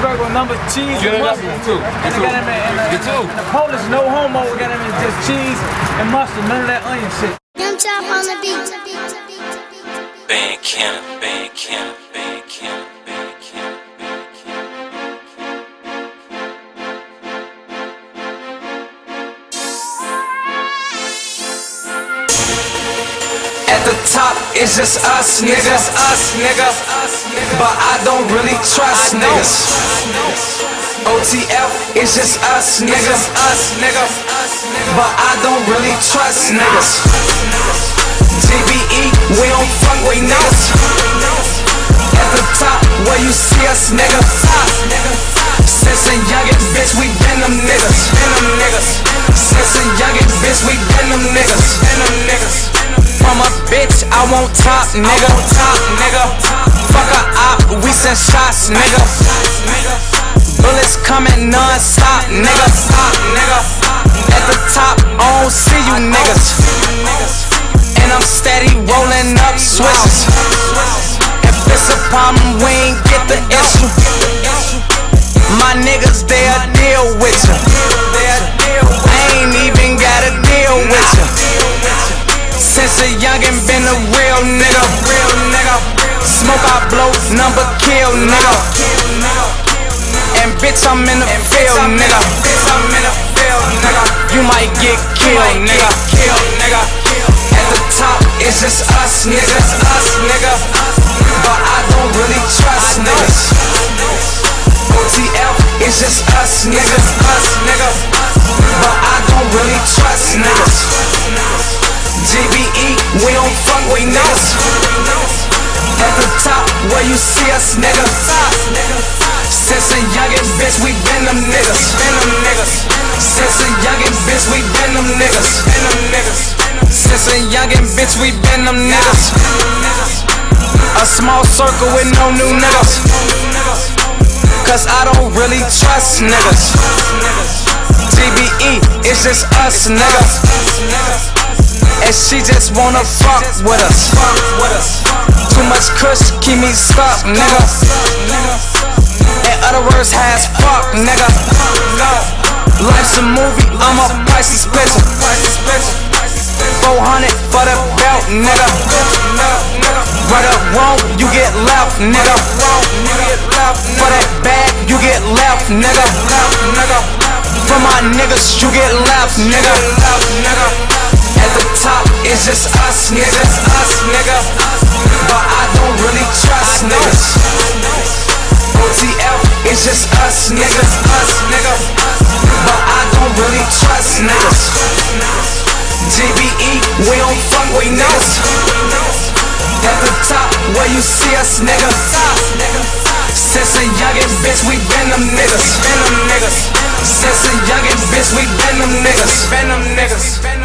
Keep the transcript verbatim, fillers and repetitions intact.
cheeseburger with number cheese Yeah, and that's mustard. me too. Me And, too. got him in, Me too. and the Polish no homo, we got him in just cheese and mustard, none of that onion shit. Young Chop on the beat. Band Cannon, Band Cannon, Band Cannon, Band Cannon, Band Cannon. At the top, it's just us, niggas, us, nigga. But I don't really trust niggas. O T F, it's just us, niggas, us, nigga. But I don't really trust niggas. G B E, we don't fuck with niggas. At the top, where you see us, nigga. Since a youngin', bitch, we been them niggas. Been them niggas. Since a youngin', bitch, we been them niggas. Been them niggas. From a bitch, I want top, nigga. Top, nigga. Fuck a op, we send shots, nigga. Bullets coming non-stop, nigga. Stop, nigga. At the top, I don't see you niggas. And I'm steady rolling up switches. If it's a problem, we ain't get the issue. My niggas, they'll deal with you. I ain't even gotta deal with you. Since a youngin' been a real nigga. Real nigga. Smoke, I blow, number kill, nigga. And bitch, I'm in the field, nigga. Bitch, I'm in the field, nigga. You might get killed, nigga. Killed, nigga. At the top, it's just us, niggas, us, nigga. But I don't really trust niggas. O T F, it's just us, niggas, us, nigga. But I don't really trust niggas. G B E, we don't fuck with niggas. At the top, where you see us, nigga. Since a youngin', bitch, we been them niggas. Been them niggas. Since a youngin', bitch, we been them niggas. Been them niggas. Since a youngin', bitch, we been them niggas. A small circle with no new niggas. Cause I don't really trust niggas. G B E, it's just us, nigga. And she just wanna fuck with us. Too much kush, keep me stuck, nigga. In other words, has fuck, nigga. Life's a movie, I'm a priceless picture. four hundred for the belt, nigga. Right or wrong, you get left, nigga. For that bag, you get left, nigga. For my niggas, you get left, nigga. At the top, it's just us, niggas, us, nigga. But I don't really trust niggas. O T F, it's just us, niggas, us, nigga. But I don't really trust niggas. G B E, we don't fuck with niggas. At the top, where you see us, nigga. Since a youngin', bitch, we been them niggas. Been them niggas. Since a youngin', bitch, we been them niggas. Been them niggas.